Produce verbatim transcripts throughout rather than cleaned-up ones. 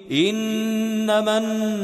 إنما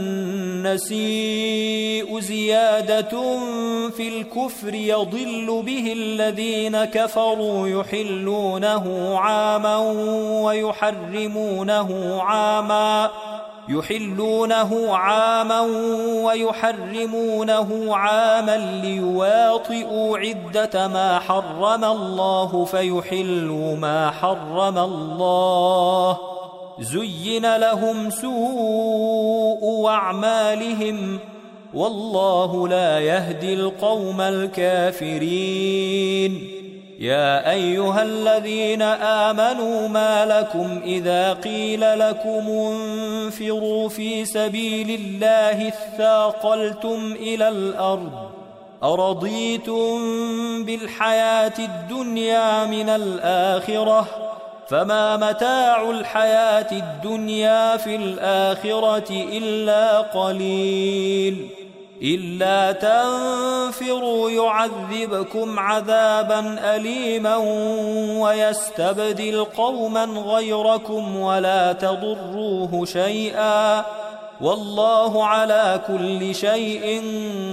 النسيء زيادة في الكفر يضل به الذين كفروا يحلونه عاما ويحرمونه عاما يحلونه عاما ويحرمونه عاما ليواطئوا عدة ما حرم الله فيحلوا ما حرم الله. زين لهم سوء أعمالهم والله لا يهدي القوم الكافرين. يا أيها الذين آمنوا ما لكم إذا قيل لكم انفروا في سبيل الله اثاقلتم إلى الأرض أرضيتم بالحياة الدنيا من الآخرة فما متاع الحياة الدنيا في الآخرة إلا قليل. إلا تنفروا يعذبكم عذابا أليما ويستبدل قوما غيركم ولا تضروه شيئا والله على كل شيء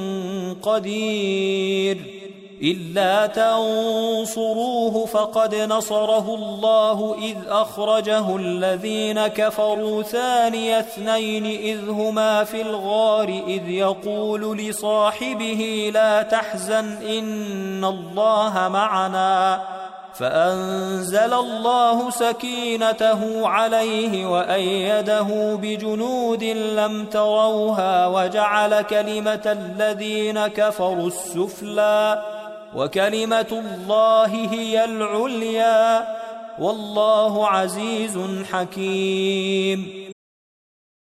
قدير. إلا تنصروه فقد نصره الله إذ أخرجه الذين كفروا ثاني اثنين إذ هما في الغار إذ يقول لصاحبه لا تحزن إن الله معنا فأنزل الله سكينته عليه وأيده بجنود لم تروها وجعل كلمة الذين كفروا السفلى وكلمة الله هي العليا والله عزيز حكيم.